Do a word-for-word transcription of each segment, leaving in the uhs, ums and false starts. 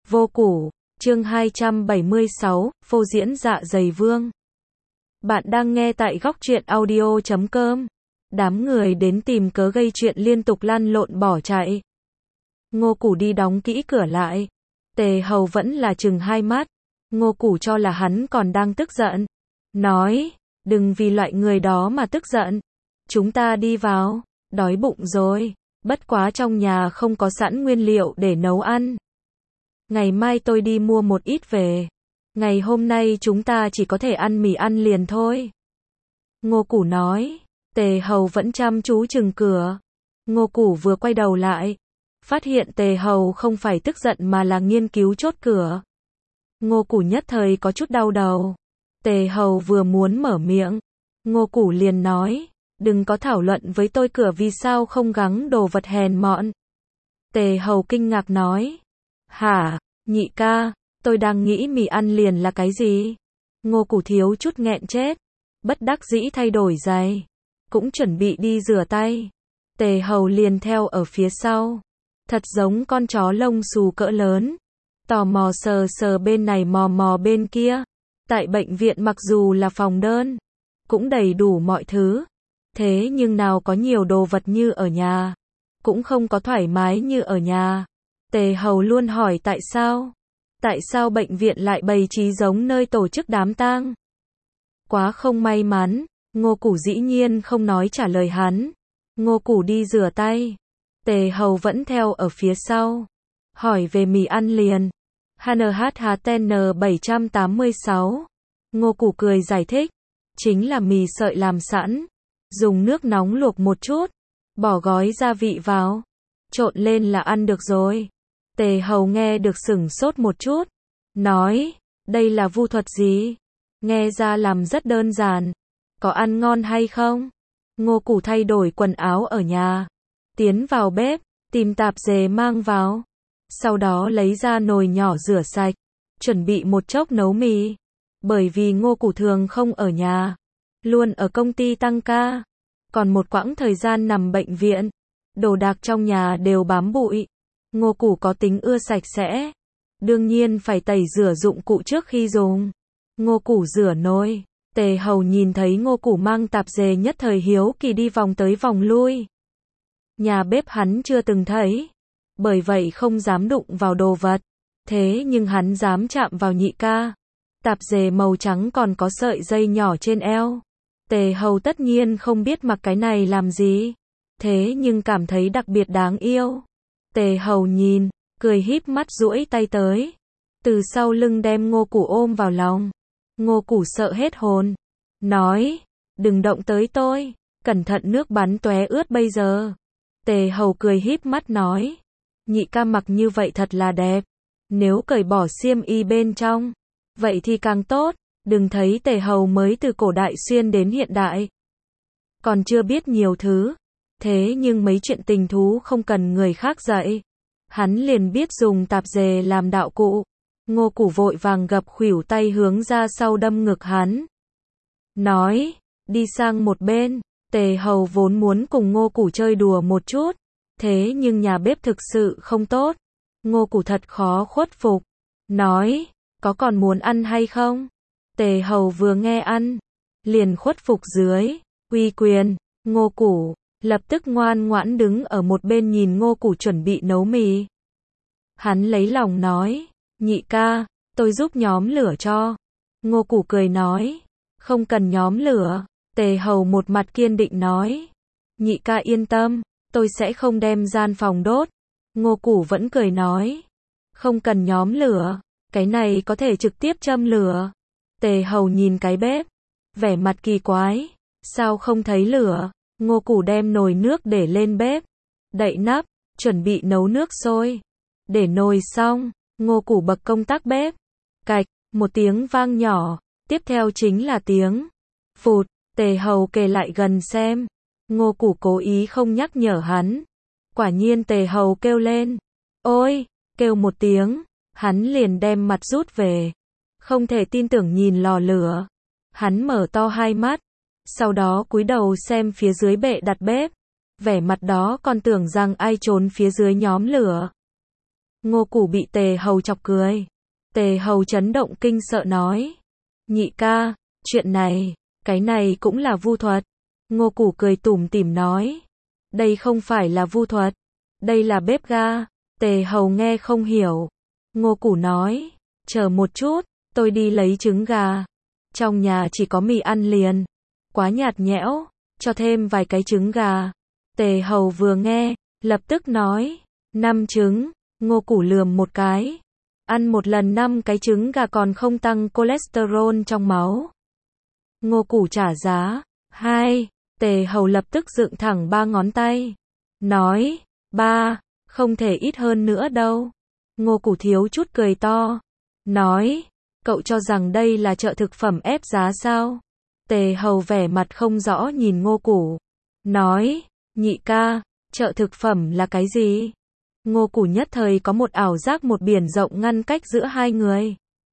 Vô củ, chương hai trăm bảy mươi sáu, phô diễn dạ dày vương. Bạn đang nghe tại góc truyện audio chấm com. Đám người đến tìm cớ gây chuyện liên tục lăn lộn bỏ chạy. Ngô Củ đi đóng kỹ cửa lại. Tề Hầu vẫn là chừng hai mắt. Ngô Củ cho là hắn còn đang tức giận. Nói, đừng vì loại người đó mà tức giận. Chúng ta đi vào, đói bụng rồi. Bất quá trong nhà không có sẵn nguyên liệu để nấu ăn. Ngày mai tôi đi mua một ít về. Ngày hôm nay chúng ta chỉ có thể ăn mì ăn liền thôi. Ngô Củ nói. Tề Hầu vẫn chăm chú chừng cửa. Ngô Củ vừa quay đầu lại. Phát hiện Tề Hầu không phải tức giận mà là nghiên cứu chốt cửa. Ngô Củ nhất thời có chút đau đầu. Tề Hầu vừa muốn mở miệng. Ngô Củ liền nói. Đừng có thảo luận với tôi cửa vì sao không gắng đồ vật hèn mọn. Tề Hầu kinh ngạc nói. Hả, nhị ca, tôi đang nghĩ mì ăn liền là cái gì? Ngô Củ thiếu chút nghẹn chết. Bất đắc dĩ thay đổi giày. Cũng chuẩn bị đi rửa tay. Tề Hầu liền theo ở phía sau. Thật giống con chó lông xù cỡ lớn. Tò mò sờ sờ bên này mò mò bên kia. Tại bệnh viện mặc dù là phòng đơn, cũng đầy đủ mọi thứ. Thế nhưng nào có nhiều đồ vật như ở nhà. Cũng không có thoải mái như ở nhà. Tề Hầu luôn hỏi tại sao? Tại sao bệnh viện lại bày trí giống nơi tổ chức đám tang? Quá không may mắn. Ngô Củ dĩ nhiên không nói trả lời hắn. Ngô Củ đi rửa tay. Tề Hầu vẫn theo ở phía sau. Hỏi về mì ăn liền. hát en hát hát en bảy tám sáu. Ngô Củ cười giải thích. Chính là mì sợi làm sẵn. Dùng nước nóng luộc một chút. Bỏ gói gia vị vào. Trộn lên là ăn được rồi. Tề Hầu nghe được sửng sốt một chút. Nói, đây là vu thuật gì? Nghe ra làm rất đơn giản. Có ăn ngon hay không? Ngô Củ thay đổi quần áo ở nhà. Tiến vào bếp, tìm tạp dề mang vào. Sau đó lấy ra nồi nhỏ rửa sạch. Chuẩn bị một chốc nấu mì. Bởi vì Ngô Củ thường không ở nhà. Luôn ở công ty tăng ca. Còn một quãng thời gian nằm bệnh viện. Đồ đạc trong nhà đều bám bụi. Ngô Củ có tính ưa sạch sẽ. Đương nhiên phải tẩy rửa dụng cụ trước khi dùng. Ngô Củ rửa nồi. Tề Hầu nhìn thấy Ngô Củ mang tạp dề nhất thời hiếu kỳ đi vòng tới vòng lui. Nhà bếp hắn chưa từng thấy. Bởi vậy không dám đụng vào đồ vật. Thế nhưng hắn dám chạm vào nhị ca. Tạp dề màu trắng còn có sợi dây nhỏ trên eo. Tề Hầu tất nhiên không biết mặc cái này làm gì. Thế nhưng cảm thấy đặc biệt đáng yêu. Tề Hầu nhìn, cười híp mắt duỗi tay tới. Từ sau lưng đem Ngô Củ ôm vào lòng. Ngô Củ sợ hết hồn. Nói, đừng động tới tôi. Cẩn thận nước bắn tóe ướt bây giờ. Tề Hầu cười híp mắt nói. Nhị ca mặc như vậy thật là đẹp. Nếu cởi bỏ xiêm y bên trong. Vậy thì càng tốt. Đừng thấy Tề Hầu mới từ cổ đại xuyên đến hiện đại. Còn chưa biết nhiều thứ. Thế nhưng mấy chuyện tình thú không cần người khác dạy. Hắn liền biết dùng tạp dề làm đạo cụ. Ngô Củ vội vàng gập khuỷu tay hướng ra sau đâm ngực hắn. Nói, đi sang một bên. Tề Hầu vốn muốn cùng Ngô Củ chơi đùa một chút. Thế nhưng nhà bếp thực sự không tốt. Ngô Củ thật khó khuất phục. Nói, có còn muốn ăn hay không? Tề Hầu vừa nghe ăn. Liền khuất phục dưới. Uy quyền. Ngô Củ lập tức ngoan ngoãn đứng ở một bên nhìn Ngô Củ chuẩn bị nấu mì. Hắn lấy lòng nói. Nhị ca, tôi giúp nhóm lửa cho. Ngô Củ cười nói. Không cần nhóm lửa. Tề Hầu một mặt kiên định nói. Nhị ca yên tâm, tôi sẽ không đem gian phòng đốt. Ngô Củ vẫn cười nói. Không cần nhóm lửa. Cái này có thể trực tiếp châm lửa. Tề Hầu nhìn cái bếp. Vẻ mặt kỳ quái. Sao không thấy lửa? Ngô Củ đem nồi nước để lên bếp. Đậy nắp. Chuẩn bị nấu nước sôi. Để nồi xong. Ngô Củ bật công tắc bếp. Cạch. Một tiếng vang nhỏ. Tiếp theo chính là tiếng. Phụt. Tề Hầu kề lại gần xem. Ngô Củ cố ý không nhắc nhở hắn. Quả nhiên Tề Hầu kêu lên. Ôi. Kêu một tiếng. Hắn liền đem mặt rút về. Không thể tin tưởng nhìn lò lửa. Hắn mở to hai mắt. Sau đó cúi đầu xem phía dưới bệ đặt bếp. Vẻ mặt đó còn tưởng rằng ai trốn phía dưới nhóm lửa. Ngô Củ bị Tề Hầu chọc cười. Tề Hầu chấn động kinh sợ nói. Nhị ca, chuyện này, cái này cũng là vu thuật. Ngô Củ cười tủm tỉm nói. Đây không phải là vu thuật, đây là bếp ga. Tề Hầu nghe không hiểu. Ngô Củ nói, chờ một chút, tôi đi lấy trứng gà. Trong nhà chỉ có mì ăn liền, quá nhạt nhẽo, cho thêm vài cái trứng gà. Tề Hầu vừa nghe, lập tức nói, năm trứng. Ngô Củ lườm một cái. Ăn một lần năm cái trứng gà còn không tăng cholesterol trong máu. Ngô Củ trả giá. Hai. Tề Hầu lập tức dựng thẳng ba ngón tay. Nói, ba, không thể ít hơn nữa đâu. Ngô Củ thiếu chút cười to. Nói, cậu cho rằng đây là chợ thực phẩm ép giá sao? Tề Hầu vẻ mặt không rõ nhìn Ngô Củ. Nói, nhị ca, chợ thực phẩm là cái gì? Ngô Củ nhất thời có một ảo giác một biển rộng ngăn cách giữa hai người.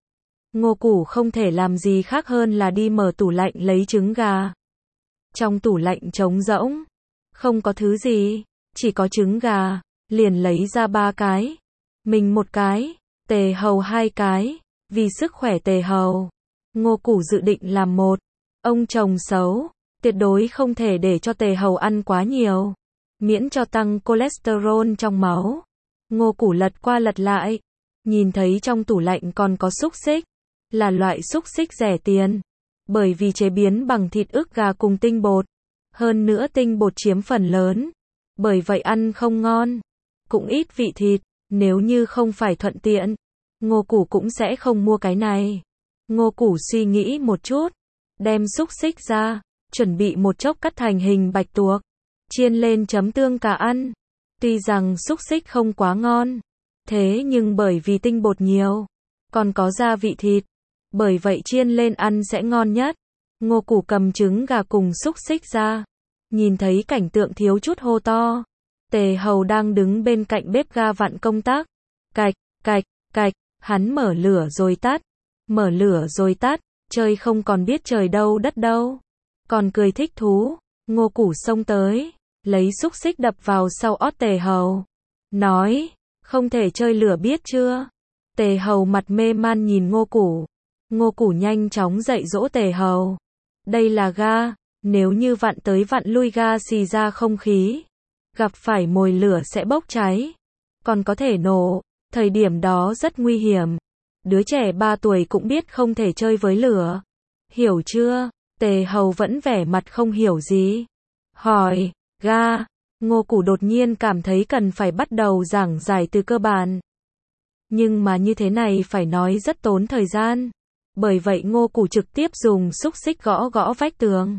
Ngô Củ không thể làm gì khác hơn là đi mở tủ lạnh lấy trứng gà. Trong tủ lạnh trống rỗng, không có thứ gì, chỉ có trứng gà, liền lấy ra ba cái. Mình một cái, Tề Hầu hai cái, vì sức khỏe Tề Hầu. Ngô Củ dự định làm một ông chồng xấu, tuyệt đối không thể để cho Tề Hầu ăn quá nhiều, miễn cho tăng cholesterol trong máu. Ngô Củ lật qua lật lại, nhìn thấy trong tủ lạnh còn có xúc xích, là loại xúc xích rẻ tiền, bởi vì chế biến bằng thịt ức gà cùng tinh bột, hơn nữa tinh bột chiếm phần lớn, bởi vậy ăn không ngon, cũng ít vị thịt, nếu như không phải thuận tiện, Ngô Củ cũng sẽ không mua cái này. Ngô Củ suy nghĩ một chút, đem xúc xích ra, chuẩn bị một chốc cắt thành hình bạch tuộc, chiên lên chấm tương cà ăn. Tuy rằng xúc xích không quá ngon, thế nhưng bởi vì tinh bột nhiều, còn có gia vị thịt, bởi vậy chiên lên ăn sẽ ngon nhất. Ngô Củ cầm trứng gà cùng xúc xích ra, nhìn thấy cảnh tượng thiếu chút hô to. Tề Hầu đang đứng bên cạnh bếp ga vặn công tắc. Cạch, cạch, cạch, hắn mở lửa rồi tắt, mở lửa rồi tắt, chơi không còn biết trời đâu đất đâu, còn cười thích thú. Ngô Củ xông tới, lấy xúc xích đập vào sau ót Tề Hầu, nói, không thể chơi lửa biết chưa? Tề Hầu mặt mê man nhìn Ngô Củ. Ngô Củ nhanh chóng dạy dỗ Tề Hầu. Đây là ga, nếu như vặn tới vặn lui ga xì ra không khí, gặp phải mồi lửa sẽ bốc cháy, còn có thể nổ, thời điểm đó rất nguy hiểm. Đứa trẻ ba tuổi cũng biết không thể chơi với lửa. Hiểu chưa? Tề Hầu vẫn vẻ mặt không hiểu gì. Hỏi, ga. Ngô Củ đột nhiên cảm thấy cần phải bắt đầu giảng giải từ cơ bản. Nhưng mà như thế này phải nói rất tốn thời gian. Bởi vậy Ngô Củ trực tiếp dùng xúc xích gõ gõ vách tường.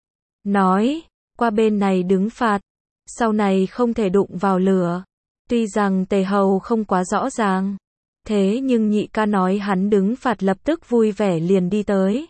Nói, qua bên này đứng phạt, sau này không thể đụng vào lửa. Tuy rằng Tề Hầu không quá rõ ràng, thế nhưng nhị ca nói hắn đứng phạt lập tức vui vẻ liền đi tới.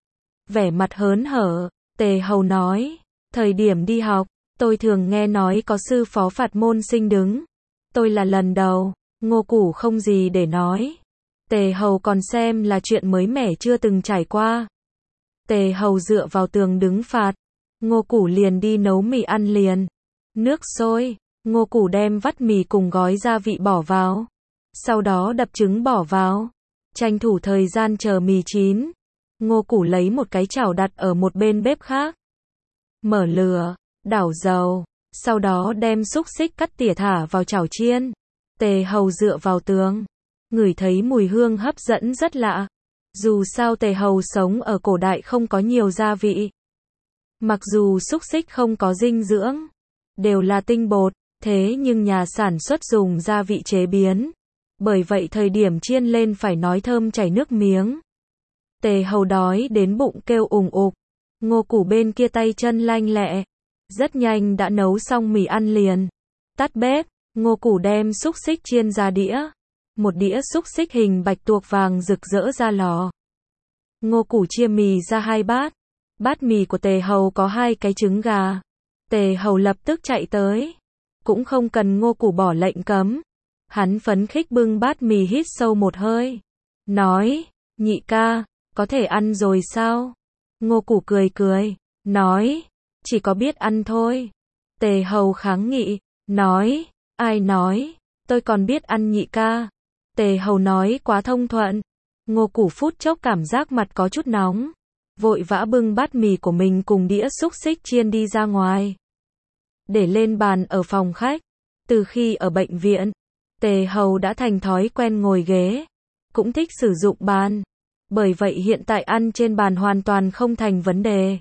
Vẻ mặt hớn hở, Tề Hầu nói, thời điểm đi học, tôi thường nghe nói có sư phó phạt môn sinh đứng. Tôi là lần đầu. Ngô Củ không gì để nói. Tề Hầu còn xem là chuyện mới mẻ chưa từng trải qua. Tề Hầu dựa vào tường đứng phạt, Ngô Củ liền đi nấu mì ăn liền. Nước sôi, Ngô Củ đem vắt mì cùng gói gia vị bỏ vào, sau đó đập trứng bỏ vào, tranh thủ thời gian chờ mì chín. Ngô Củ lấy một cái chảo đặt ở một bên bếp khác, mở lửa, đảo dầu, sau đó đem xúc xích cắt tỉa thả vào chảo chiên. Tề Hầu dựa vào tường, ngửi thấy mùi hương hấp dẫn rất lạ. Dù sao Tề Hầu sống ở cổ đại không có nhiều gia vị. Mặc dù xúc xích không có dinh dưỡng, đều là tinh bột, thế nhưng nhà sản xuất dùng gia vị chế biến. Bởi vậy thời điểm chiên lên phải nói thơm chảy nước miếng. Tề Hầu đói đến bụng kêu ùng ục. Ngô Củ bên kia tay chân lanh lẹ, rất nhanh đã nấu xong mì ăn liền. Tắt bếp, Ngô Củ đem xúc xích chiên ra đĩa. Một đĩa xúc xích hình bạch tuộc vàng rực rỡ ra lò. Ngô Củ chia mì ra hai bát. Bát mì của Tề Hầu có hai cái trứng gà. Tề Hầu lập tức chạy tới. Cũng không cần Ngô Củ bỏ lệnh cấm. Hắn phấn khích bưng bát mì hít sâu một hơi. Nói, nhị ca, có thể ăn rồi sao? Ngô Củ cười cười, nói, chỉ có biết ăn thôi. Tề Hầu kháng nghị, nói, ai nói, tôi còn biết ăn nhị ca. Tề Hầu nói quá thông thuận. Ngô Củ phút chốc cảm giác mặt có chút nóng. Vội vã bưng bát mì của mình cùng đĩa xúc xích chiên đi ra ngoài. Để lên bàn ở phòng khách. Từ khi ở bệnh viện, Tề Hầu đã thành thói quen ngồi ghế. Cũng thích sử dụng bàn. Bởi vậy hiện tại ăn trên bàn hoàn toàn không thành vấn đề.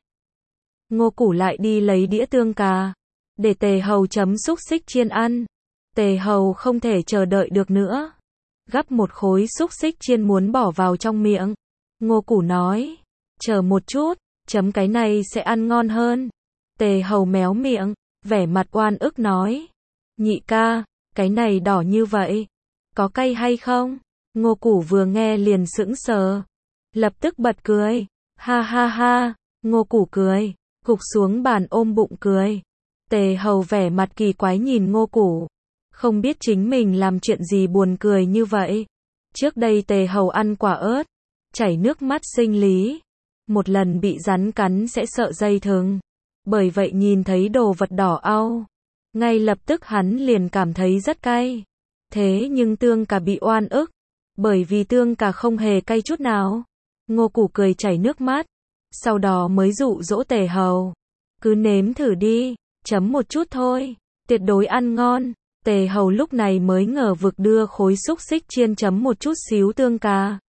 Ngô Củ lại đi lấy đĩa tương cà. Để Tề Hầu chấm xúc xích chiên ăn. Tề Hầu không thể chờ đợi được nữa. Gắp một khối xúc xích chiên muốn bỏ vào trong miệng. Ngô Củ nói. Chờ một chút, chấm cái này sẽ ăn ngon hơn. Tề Hầu méo miệng, vẻ mặt oan ức nói. Nhị ca, cái này đỏ như vậy. Có cay hay không? Ngô Củ vừa nghe liền sững sờ. Lập tức bật cười. Ha ha ha, Ngô Củ cười. Gục xuống bàn ôm bụng cười. Tề Hầu vẻ mặt kỳ quái nhìn Ngô Củ. Không biết chính mình làm chuyện gì buồn cười như vậy. Trước đây Tề Hầu ăn quả ớt. Chảy nước mắt sinh lý. Một lần bị rắn cắn sẽ sợ dây thừng. Bởi vậy nhìn thấy đồ vật đỏ au. Ngay lập tức hắn liền cảm thấy rất cay. Thế nhưng tương cà bị oan ức. Bởi vì tương cà không hề cay chút nào. Ngô Củ cười chảy nước mắt. Sau đó mới dụ dỗ Tề Hầu. Cứ nếm thử đi, chấm một chút thôi. Tuyệt đối ăn ngon. Tề Hầu lúc này mới ngờ vực đưa khối xúc xích chiên chấm một chút xíu tương cà.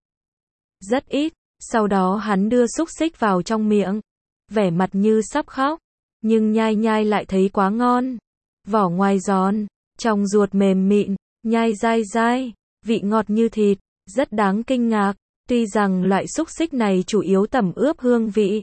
Rất ít. Sau đó hắn đưa xúc xích vào trong miệng. Vẻ mặt như sắp khóc. Nhưng nhai nhai lại thấy quá ngon. Vỏ ngoài giòn. Trong ruột mềm mịn. Nhai dai dai. Vị ngọt như thịt. Rất đáng kinh ngạc. Tuy rằng loại xúc xích này chủ yếu tẩm ướp hương vị.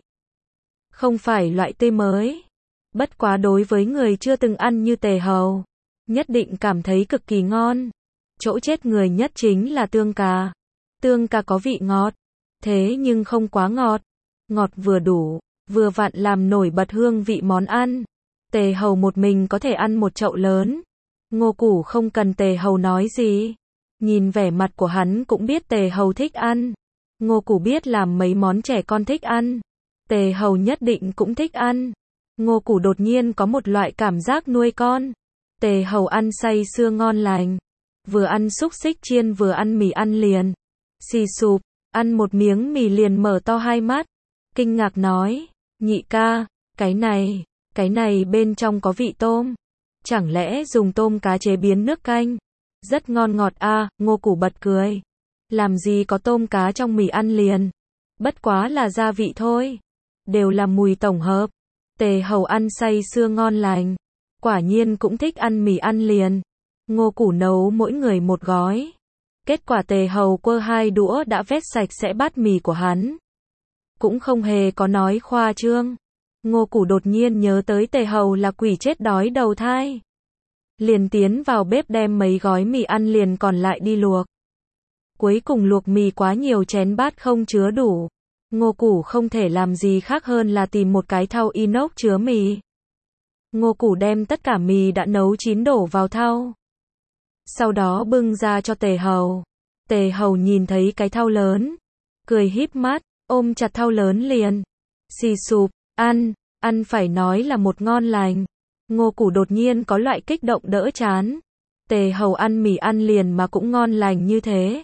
Không phải loại tươi mới. Bất quá đối với người chưa từng ăn như Tề Hầu. Nhất định cảm thấy cực kỳ ngon. Chỗ chết người nhất chính là tương cà. Tương cà có vị ngọt. Thế nhưng không quá ngọt. Ngọt vừa đủ. Vừa vặn làm nổi bật hương vị món ăn. Tề Hầu một mình có thể ăn một chậu lớn. Ngô Củ không cần Tề Hầu nói gì. Nhìn vẻ mặt của hắn cũng biết Tề Hầu thích ăn. Ngô Củ biết làm mấy món trẻ con thích ăn. Tề Hầu nhất định cũng thích ăn. Ngô Củ đột nhiên có một loại cảm giác nuôi con. Tề Hầu ăn say sưa ngon lành. Vừa ăn xúc xích chiên vừa ăn mì ăn liền. Xì sụp, ăn một miếng mì liền mở to hai mắt. Kinh ngạc nói, nhị ca, cái này, cái này bên trong có vị tôm. Chẳng lẽ dùng tôm cá chế biến nước canh? Rất ngon ngọt a. À, Ngô Củ bật cười. Làm gì có tôm cá trong mì ăn liền. Bất quá là gia vị thôi. Đều là mùi tổng hợp. Tề Hầu ăn say sưa ngon lành. Quả nhiên cũng thích ăn mì ăn liền. Ngô Củ nấu mỗi người một gói. Kết quả Tề Hầu quơ hai đũa đã vét sạch sẽ bát mì của hắn. Cũng không hề có nói khoa trương. Ngô Củ đột nhiên nhớ tới Tề Hầu là quỷ chết đói đầu thai. Liền tiến vào bếp đem mấy gói mì ăn liền còn lại đi luộc. Cuối cùng luộc mì quá nhiều chén bát không chứa đủ. Ngô Củ không thể làm gì khác hơn là tìm một cái thau inox chứa mì. Ngô Củ đem tất cả mì đã nấu chín đổ vào thau. Sau đó bưng ra cho Tề Hầu. Tề Hầu nhìn thấy cái thau lớn. Cười híp mắt, ôm chặt thau lớn liền. Xì sụp, ăn, ăn phải nói là một ngon lành. Ngô Củ đột nhiên có loại kích động đỡ chán. Tề Hầu ăn mì ăn liền mà cũng ngon lành như thế.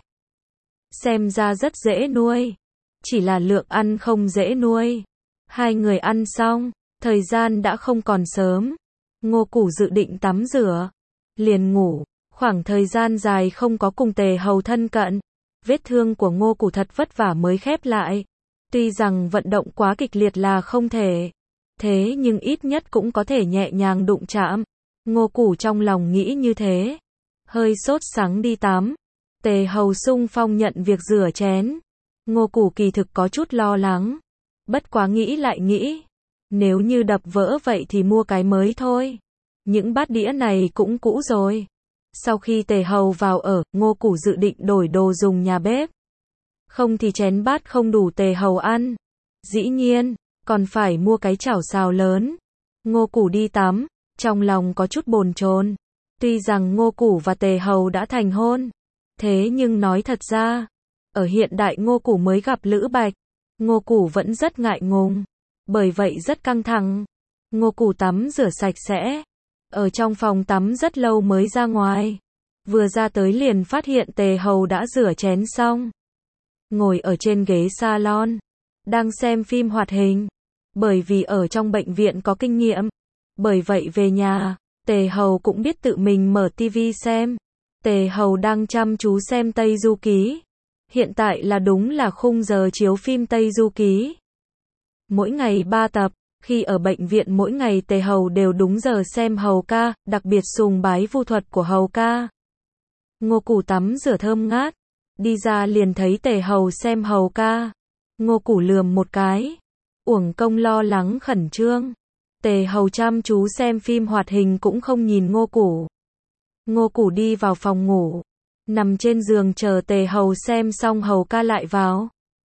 Xem ra rất dễ nuôi. Chỉ là lượng ăn không dễ nuôi. Hai người ăn xong, thời gian đã không còn sớm. Ngô Củ dự định tắm rửa. Liền ngủ, khoảng thời gian dài không có cùng Tề Hầu thân cận. Vết thương của Ngô Củ thật vất vả mới khép lại. Tuy rằng vận động quá kịch liệt là không thể. Thế nhưng ít nhất cũng có thể nhẹ nhàng đụng chạm. Ngô Củ trong lòng nghĩ như thế. Hơi sốt sắng đi tắm. Tề Hầu xung phong nhận việc rửa chén. Ngô Củ kỳ thực có chút lo lắng. Bất quá nghĩ lại nghĩ. Nếu như đập vỡ vậy thì mua cái mới thôi. Những bát đĩa này cũng cũ rồi. Sau khi Tề Hầu vào ở, Ngô Củ dự định đổi đồ dùng nhà bếp. Không thì chén bát không đủ Tề Hầu ăn. Dĩ nhiên, còn phải mua cái chảo xào lớn. Ngô Củ đi tắm, trong lòng có chút bồn chồn. Tuy rằng Ngô Củ và Tề Hầu đã thành hôn. Thế nhưng nói thật ra, ở hiện đại Ngô Củ mới gặp Lữ Bạch. Ngô Củ vẫn rất ngại ngùng. Bởi vậy rất căng thẳng. Ngô Củ tắm rửa sạch sẽ. Ở trong phòng tắm rất lâu mới ra ngoài. Vừa ra tới liền phát hiện Tề Hầu đã rửa chén xong. Ngồi ở trên ghế salon. Đang xem phim hoạt hình. Bởi vì ở trong bệnh viện có kinh nghiệm. Bởi vậy về nhà, Tề Hầu cũng biết tự mình mở tivi xem. Tề Hầu đang chăm chú xem Tây Du Ký. Hiện tại là đúng là khung giờ chiếu phim Tây Du Ký. Mỗi ngày ba tập, khi ở bệnh viện mỗi ngày Tề Hầu đều đúng giờ xem Hầu ca, đặc biệt sùng bái vu thuật của Hầu ca. Ngô Củ tắm rửa thơm ngát, đi ra liền thấy Tề Hầu xem Hầu ca. Ngô Củ lườm một cái, uổng công lo lắng khẩn trương. Tề Hầu chăm chú xem phim hoạt hình cũng không nhìn Ngô Củ. Ngô Củ đi vào phòng ngủ, nằm trên giường chờ Tề Hầu xem xong Hầu ca lại vào.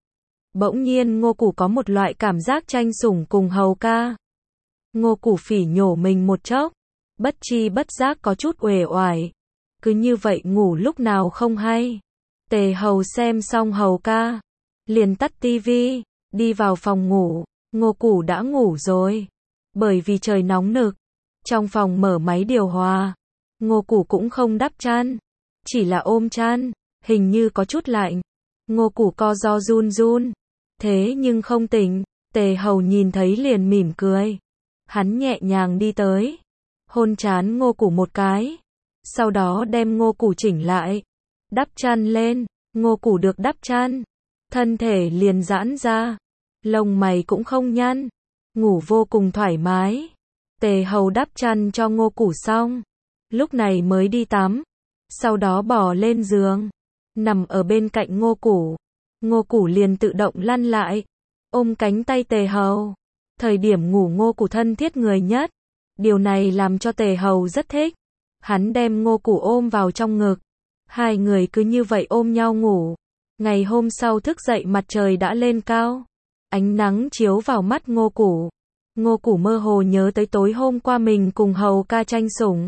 Bỗng nhiên Ngô Củ có một loại cảm giác tranh sủng cùng Hầu ca. Ngô Củ phỉ nhổ mình một chốc, bất chi bất giác có chút uể oải. Cứ như vậy ngủ lúc nào không hay. Tề Hầu xem xong Hầu ca, liền tắt tivi, đi vào phòng ngủ. Ngô Củ đã ngủ rồi. Bởi vì trời nóng nực, trong phòng mở máy điều hòa. Ngô Củ cũng không đắp chăn, chỉ là ôm chăn, hình như có chút lạnh. Ngô Củ co ro run run, thế nhưng không tỉnh. Tề Hầu nhìn thấy liền mỉm cười. Hắn nhẹ nhàng đi tới, hôn trán Ngô Củ một cái, sau đó đem Ngô Củ chỉnh lại, đắp chăn lên. Ngô Củ được đắp chăn, thân thể liền giãn ra, lông mày cũng không nhăn, ngủ vô cùng thoải mái. Tề Hầu đắp chăn cho Ngô Củ xong, lúc này mới đi tắm, sau đó bò lên giường, nằm ở bên cạnh Ngô Củ. Ngô Củ liền tự động lăn lại, ôm cánh tay Tề Hầu. Thời điểm ngủ Ngô Củ thân thiết người nhất, điều này làm cho Tề Hầu rất thích. Hắn đem Ngô Củ ôm vào trong ngực, hai người cứ như vậy ôm nhau ngủ. Ngày hôm sau thức dậy mặt trời đã lên cao, ánh nắng chiếu vào mắt Ngô Củ. Ngô Củ mơ hồ nhớ tới tối hôm qua mình cùng Hầu ca tranh sủng.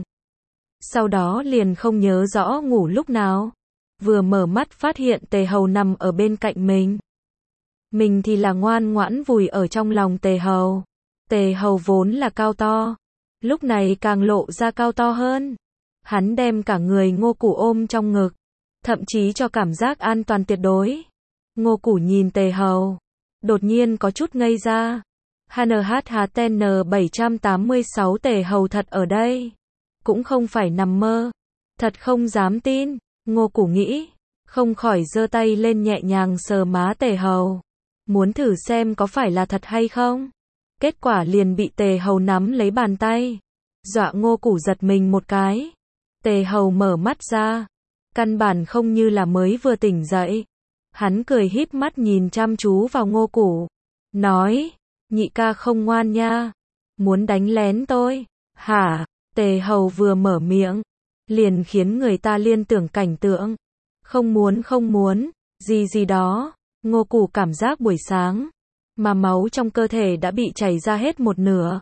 Sau đó liền không nhớ rõ ngủ lúc nào. Vừa mở mắt phát hiện Tề Hầu nằm ở bên cạnh mình. Mình thì là ngoan ngoãn vùi ở trong lòng Tề Hầu. Tề Hầu vốn là cao to, lúc này càng lộ ra cao to hơn. Hắn đem cả người Ngô Củ ôm trong ngực, thậm chí cho cảm giác an toàn tuyệt đối. Ngô Củ nhìn Tề Hầu, đột nhiên có chút ngây ra. hát hát hát tê en bảy tám sáu Tề Hầu thật ở đây. Cũng không phải nằm mơ. Thật không dám tin. Ngô Củ nghĩ, không khỏi giơ tay lên nhẹ nhàng sờ má Tề Hầu. Muốn thử xem có phải là thật hay không. Kết quả liền bị Tề Hầu nắm lấy bàn tay, dọa Ngô Củ giật mình một cái. Tề Hầu mở mắt ra, căn bản không như là mới vừa tỉnh dậy. Hắn cười híp mắt nhìn chăm chú vào Ngô Củ, nói, nhị ca không ngoan nha, muốn đánh lén tôi, hả? Tề Hầu vừa mở miệng, liền khiến người ta liên tưởng cảnh tượng, không muốn không muốn, gì gì đó. Ngô Củ cảm giác buổi sáng, mà máu trong cơ thể đã bị chảy ra hết một nửa.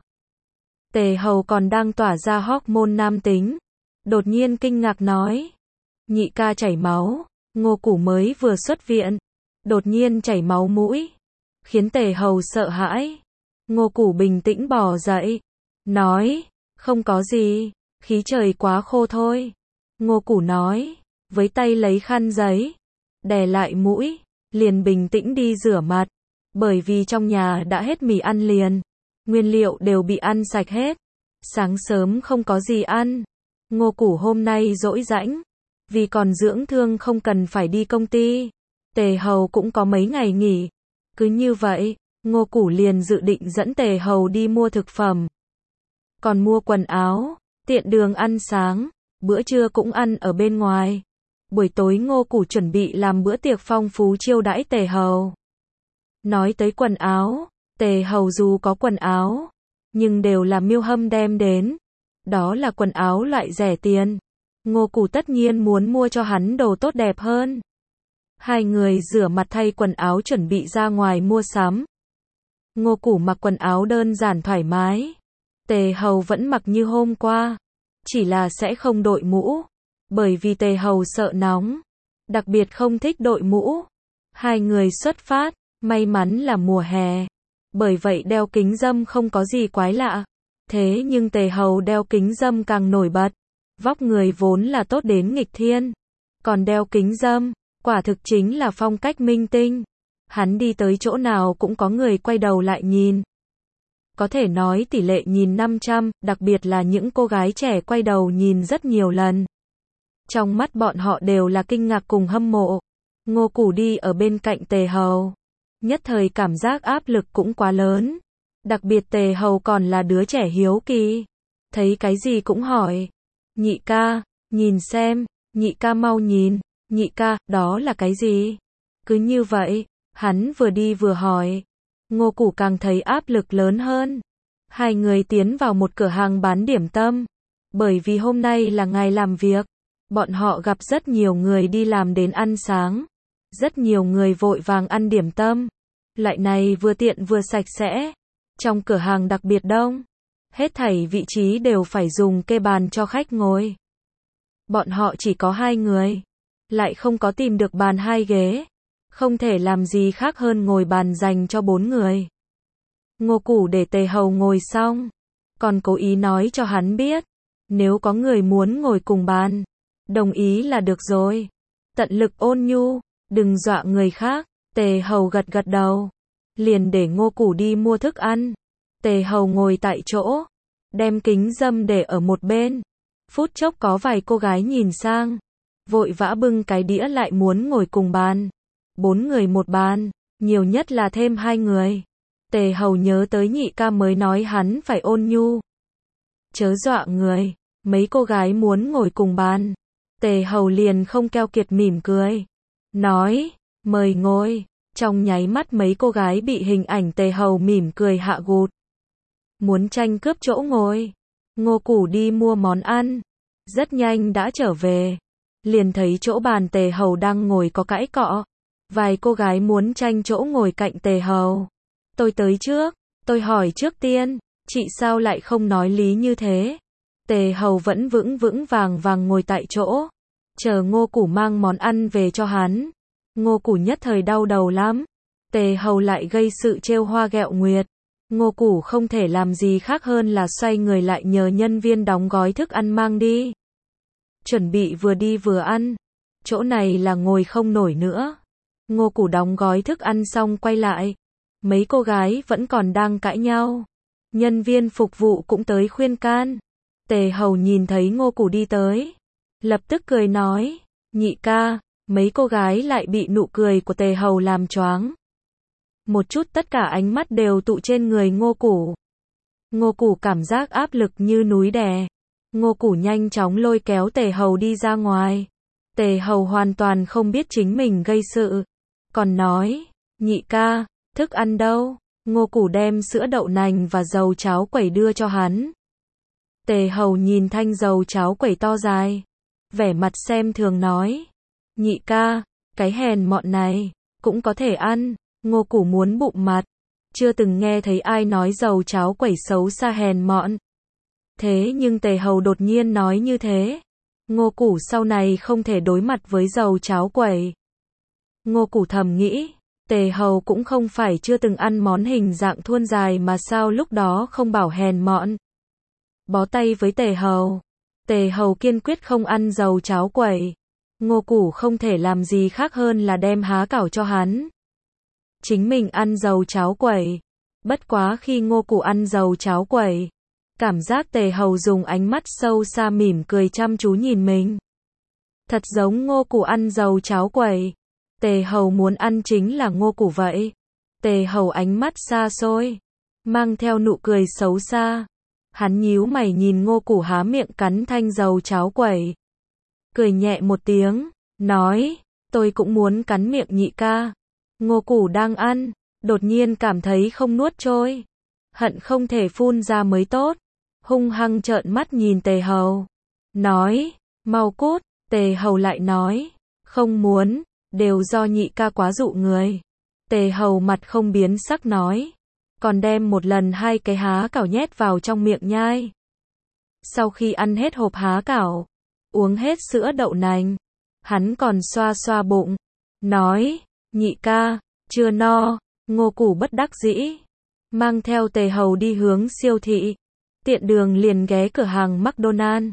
Tề Hầu còn đang tỏa ra hormone nam tính, đột nhiên kinh ngạc nói, nhị ca chảy máu. Ngô Củ mới vừa xuất viện, đột nhiên chảy máu mũi, khiến Tề Hầu sợ hãi. Ngô Củ bình tĩnh bò dậy, nói, không có gì, khí trời quá khô thôi. Ngô Củ nói, với tay lấy khăn giấy, đè lại mũi, liền bình tĩnh đi rửa mặt. Bởi vì trong nhà đã hết mì ăn liền, nguyên liệu đều bị ăn sạch hết. Sáng sớm không có gì ăn. Ngô Củ hôm nay rỗi rãnh, vì còn dưỡng thương không cần phải đi công ty. Tề Hầu cũng có mấy ngày nghỉ. Cứ như vậy, Ngô Củ liền dự định dẫn Tề Hầu đi mua thực phẩm, còn mua quần áo, tiện đường ăn sáng, bữa trưa cũng ăn ở bên ngoài. Buổi tối Ngô Củ chuẩn bị làm bữa tiệc phong phú chiêu đãi Tề Hầu. Nói tới quần áo, Tề Hầu dù có quần áo, nhưng đều là Miêu Hâm đem đến. Đó là quần áo loại rẻ tiền. Ngô Củ tất nhiên muốn mua cho hắn đồ tốt đẹp hơn. Hai người rửa mặt thay quần áo chuẩn bị ra ngoài mua sắm. Ngô Củ mặc quần áo đơn giản thoải mái. Tề Hầu vẫn mặc như hôm qua, chỉ là sẽ không đội mũ, bởi vì Tề Hầu sợ nóng, đặc biệt không thích đội mũ. Hai người xuất phát, may mắn là mùa hè, bởi vậy đeo kính râm không có gì quái lạ. Thế nhưng Tề Hầu đeo kính râm càng nổi bật. Vóc người vốn là tốt đến nghịch thiên, còn đeo kính râm, quả thực chính là phong cách minh tinh. Hắn đi tới chỗ nào cũng có người quay đầu lại nhìn. Có thể nói tỷ lệ nhìn năm trăm, đặc biệt là những cô gái trẻ quay đầu nhìn rất nhiều lần. Trong mắt bọn họ đều là kinh ngạc cùng hâm mộ. Ngô Củ đi ở bên cạnh Tề Hầu. Nhất thời cảm giác áp lực cũng quá lớn. Đặc biệt Tề Hầu còn là đứa trẻ hiếu kỳ. Thấy cái gì cũng hỏi. Nhị ca, nhìn xem, nhị ca mau nhìn, nhị ca, đó là cái gì? Cứ như vậy, hắn vừa đi vừa hỏi. Ngô Củ càng thấy áp lực lớn hơn. Hai người tiến vào một cửa hàng bán điểm tâm. Bởi vì hôm nay là ngày làm việc, bọn họ gặp rất nhiều người đi làm đến ăn sáng. Rất nhiều người vội vàng ăn điểm tâm. Loại này vừa tiện vừa sạch sẽ. Trong cửa hàng đặc biệt đông. Hết thảy vị trí đều phải dùng kê bàn cho khách ngồi. Bọn họ chỉ có hai người. Lại không có tìm được bàn hai ghế. Không thể làm gì khác hơn ngồi bàn dành cho bốn người. Ngô Củ để Tề Hầu ngồi xong. Còn cố ý nói cho hắn biết. Nếu có người muốn ngồi cùng bàn, đồng ý là được rồi. Tận lực ôn nhu, đừng dọa người khác. Tề Hầu gật gật đầu. Liền để Ngô Củ đi mua thức ăn. Tề Hầu ngồi tại chỗ. Đem kính râm để ở một bên. Phút chốc có vài cô gái nhìn sang. Vội vã bưng cái đĩa lại muốn ngồi cùng bàn. Bốn người một bàn, nhiều nhất là thêm hai người. Tề Hầu nhớ tới nhị ca mới nói hắn phải ôn nhu. Chớ dọa người, mấy cô gái muốn ngồi cùng bàn. Tề Hầu liền không keo kiệt mỉm cười. Nói, mời ngồi. Trong nháy mắt mấy cô gái bị hình ảnh Tề Hầu mỉm cười hạ gục. Muốn tranh cướp chỗ ngồi. Ngô Củ đi mua món ăn. Rất nhanh đã trở về. Liền thấy chỗ bàn Tề Hầu đang ngồi có cãi cọ. Vài cô gái muốn tranh chỗ ngồi cạnh Tề Hầu. Tôi tới trước, tôi hỏi trước tiên, chị sao lại không nói lý như thế? Tề Hầu vẫn vững vững vàng vàng ngồi tại chỗ, chờ Ngô Củ mang món ăn về cho hắn. Ngô Củ nhất thời đau đầu lắm. Tề Hầu lại gây sự trêu hoa ghẹo nguyệt. Ngô Củ không thể làm gì khác hơn là xoay người lại nhờ nhân viên đóng gói thức ăn mang đi. Chuẩn bị vừa đi vừa ăn. Chỗ này là ngồi không nổi nữa. Ngô Củ đóng gói thức ăn xong quay lại. Mấy cô gái vẫn còn đang cãi nhau. Nhân viên phục vụ cũng tới khuyên can. Tề Hầu nhìn thấy Ngô Củ đi tới. Lập tức cười nói. Nhị ca, mấy cô gái lại bị nụ cười của Tề Hầu làm choáng. Một chút tất cả ánh mắt đều tụ trên người Ngô Củ. Ngô Củ cảm giác áp lực như núi đè. Ngô Củ nhanh chóng lôi kéo Tề Hầu đi ra ngoài. Tề Hầu hoàn toàn không biết chính mình gây sự. Còn nói, nhị ca, thức ăn đâu? Ngô Củ đem sữa đậu nành và dầu cháo quẩy đưa cho hắn. Tề Hầu nhìn thanh dầu cháo quẩy to dài. Vẻ mặt xem thường nói. Nhị ca, cái hèn mọn này, cũng có thể ăn. Ngô Củ muốn bụng mặt. Chưa từng nghe thấy ai nói dầu cháo quẩy xấu xa hèn mọn. Thế nhưng Tề Hầu đột nhiên nói như thế. Ngô Củ sau này không thể đối mặt với dầu cháo quẩy. Ngô Củ thầm nghĩ, Tề Hầu cũng không phải chưa từng ăn món hình dạng thuôn dài mà sao lúc đó không bảo hèn mọn. Bó tay với Tề Hầu. Tề Hầu kiên quyết không ăn dầu cháo quẩy. Ngô Củ không thể làm gì khác hơn là đem há cảo cho hắn. Chính mình ăn dầu cháo quẩy. Bất quá khi Ngô Củ ăn dầu cháo quẩy, cảm giác Tề Hầu dùng ánh mắt sâu xa mỉm cười chăm chú nhìn mình. Thật giống Ngô Củ ăn dầu cháo quẩy. Tề Hầu muốn ăn chính là Ngô Củ vậy. Tề Hầu ánh mắt xa xôi, mang theo nụ cười xấu xa. Hắn nhíu mày nhìn Ngô Củ há miệng cắn thanh dầu cháo quẩy. Cười nhẹ một tiếng, nói, tôi cũng muốn cắn miệng nhị ca. Ngô Củ đang ăn, đột nhiên cảm thấy không nuốt trôi. Hận không thể phun ra mới tốt. Hung hăng trợn mắt nhìn Tề Hầu. Nói, mau cút. Tề Hầu lại nói, không muốn, đều do nhị ca quá dụ người. Tề Hầu mặt không biến sắc nói, còn đem một lần hai cái há cảo nhét vào trong miệng nhai. Sau khi ăn hết hộp há cảo, uống hết sữa đậu nành, hắn còn xoa xoa bụng, nói, nhị ca, chưa no. Ngô Củ bất đắc dĩ, mang theo Tề Hầu đi hướng siêu thị. Tiện đường liền ghé cửa hàng McDonald.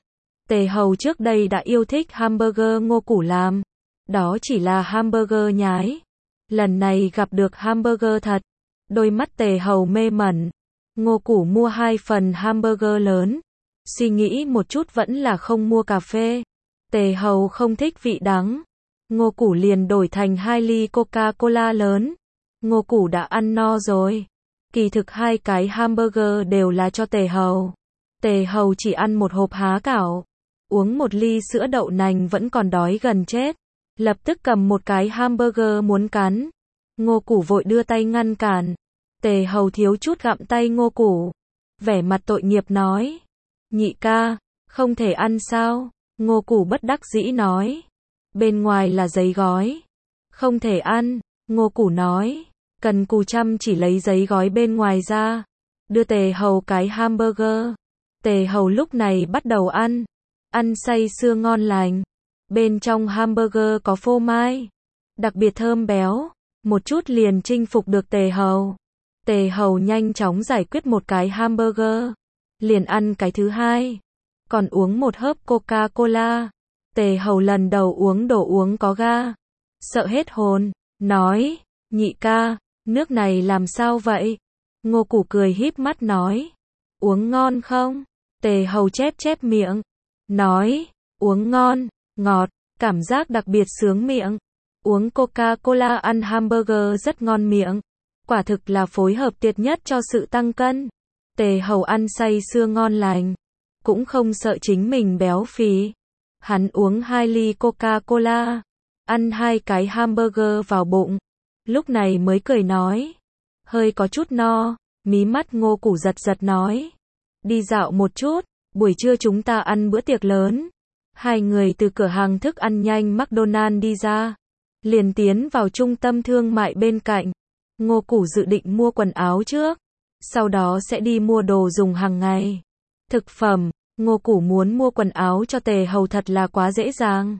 Tề Hầu trước đây đã yêu thích hamburger Ngô Củ làm. Đó chỉ là hamburger nhái. Lần này gặp được hamburger thật. Đôi mắt Tề Hầu mê mẩn. Ngô Củ mua hai phần hamburger lớn. Suy nghĩ một chút vẫn là không mua cà phê. Tề Hầu không thích vị đắng. Ngô Củ liền đổi thành hai ly Coca-Cola lớn. Ngô Củ đã ăn no rồi. Kỳ thực hai cái hamburger đều là cho Tề Hầu. Tề Hầu chỉ ăn một hộp há cảo. Uống một ly sữa đậu nành vẫn còn đói gần chết. Lập tức cầm một cái hamburger muốn cắn. Ngô Củ vội đưa tay ngăn cản. Tề Hầu thiếu chút gặm tay Ngô Củ. Vẻ mặt tội nghiệp nói. Nhị ca, không thể ăn sao? Ngô Củ bất đắc dĩ nói. Bên ngoài là giấy gói. Không thể ăn. Ngô Củ nói. Cần cù chăm chỉ lấy giấy gói bên ngoài ra. Đưa Tề Hầu cái hamburger. Tề Hầu lúc này bắt đầu ăn. Ăn say sưa ngon lành. Bên trong hamburger có phô mai. Đặc biệt thơm béo. Một chút liền chinh phục được Tề Hầu. Tề Hầu nhanh chóng giải quyết một cái hamburger. Liền ăn cái thứ hai. Còn uống một hớp Coca-Cola. Tề Hầu lần đầu uống đồ uống có ga. Sợ hết hồn. Nói. Nhị ca, nước này làm sao vậy? Ngô Củ cười híp mắt nói. Uống ngon không? Tề Hầu chép chép miệng. Nói. Uống ngon, ngọt, cảm giác đặc biệt sướng miệng. Uống Coca-Cola ăn hamburger rất ngon miệng. Quả thực là phối hợp tuyệt nhất cho sự tăng cân. Tề Hầu ăn say sưa ngon lành. Cũng không sợ chính mình béo phì. Hắn uống hai ly Coca-Cola. Ăn hai cái hamburger vào bụng. Lúc này mới cười nói. Hơi có chút no. Mí mắt Ngô Củ giật giật nói. Đi dạo một chút. Buổi trưa chúng ta ăn bữa tiệc lớn. Hai người từ cửa hàng thức ăn nhanh McDonald đi ra. Liền tiến vào trung tâm thương mại bên cạnh. Ngô Củ dự định mua quần áo trước. Sau đó sẽ đi mua đồ dùng hàng ngày. Thực phẩm. Ngô Củ muốn mua quần áo cho Tề Hầu thật là quá dễ dàng.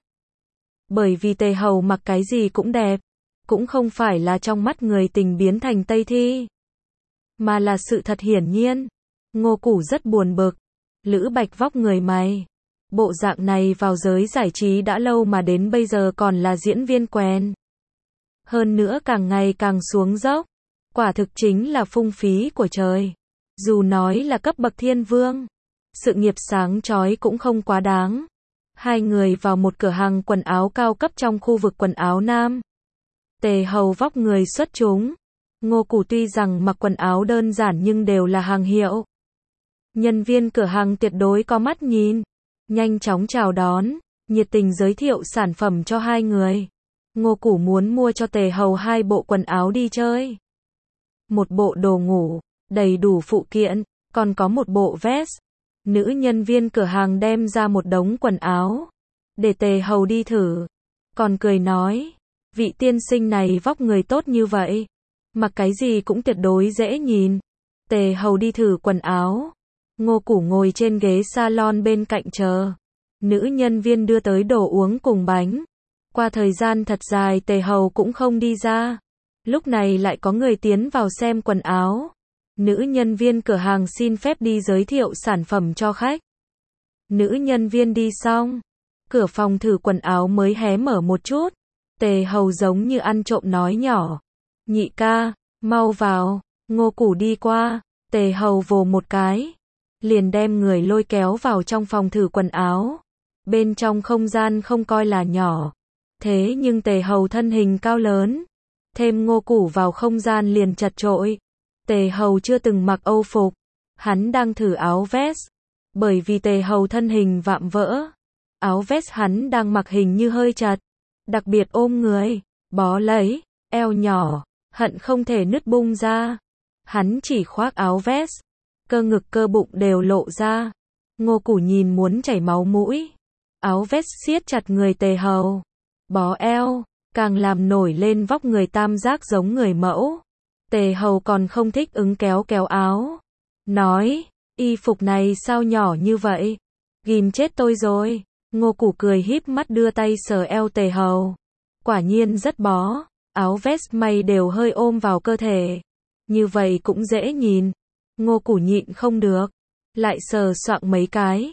Bởi vì Tề Hầu mặc cái gì cũng đẹp. Cũng không phải là trong mắt người tình biến thành Tây Thi. Mà là sự thật hiển nhiên. Ngô Củ rất buồn bực. Lữ Bạch vóc người mày. Bộ dạng này vào giới giải trí đã lâu mà đến bây giờ còn là diễn viên quèn. Hơn nữa càng ngày càng xuống dốc. Quả thực chính là phung phí của trời. Dù nói là cấp bậc thiên vương. Sự nghiệp sáng chói cũng không quá đáng. Hai người vào một cửa hàng quần áo cao cấp trong khu vực quần áo nam. Tề Hầu vóc người xuất chúng. Ngô Củ tuy rằng mặc quần áo đơn giản nhưng đều là hàng hiệu. Nhân viên cửa hàng tuyệt đối có mắt nhìn. Nhanh chóng chào đón, nhiệt tình giới thiệu sản phẩm cho hai người. Ngô Củ muốn mua cho Tề Hầu hai bộ quần áo đi chơi. Một bộ đồ ngủ, đầy đủ phụ kiện, còn có một bộ vest. Nữ nhân viên cửa hàng đem ra một đống quần áo. Để Tề Hầu đi thử. Còn cười nói, vị tiên sinh này vóc người tốt như vậy. Mặc cái gì cũng tuyệt đối dễ nhìn. Tề Hầu đi thử quần áo. Ngô Củ ngồi trên ghế salon bên cạnh chờ. Nữ nhân viên đưa tới đồ uống cùng bánh. Qua thời gian thật dài Tề Hầu cũng không đi ra. Lúc này lại có người tiến vào xem quần áo. Nữ nhân viên cửa hàng xin phép đi giới thiệu sản phẩm cho khách. Nữ nhân viên đi xong. Cửa phòng thử quần áo mới hé mở một chút. Tề Hầu giống như ăn trộm nói nhỏ. Nhị ca, mau vào. Ngô Củ đi qua. Tề Hầu vồ một cái. Liền đem người lôi kéo vào trong phòng thử quần áo. Bên trong không gian không coi là nhỏ. Thế nhưng Tề Hầu thân hình cao lớn. Thêm Ngô Củ vào không gian liền chật trội. Tề Hầu chưa từng mặc âu phục. Hắn đang thử áo vest. Bởi vì Tề Hầu thân hình vạm vỡ. Áo vest hắn đang mặc hình như hơi chật. Đặc biệt ôm người. Bó lấy. Eo nhỏ. Hận không thể nứt bung ra. Hắn chỉ khoác áo vest. Cơ ngực cơ bụng đều lộ ra. Ngô Củ nhìn muốn chảy máu mũi. Áo vest siết chặt người Tề Hầu. Bó eo. Càng làm nổi lên vóc người tam giác giống người mẫu. Tề Hầu còn không thích ứng kéo kéo áo. Nói, y phục này sao nhỏ như vậy? Ghim chết tôi rồi. Ngô Củ cười híp mắt đưa tay sờ eo Tề Hầu. Quả nhiên rất bó. Áo vest may đều hơi ôm vào cơ thể. Như vậy cũng dễ nhìn. Ngô Củ nhịn không được. Lại sờ soạng mấy cái.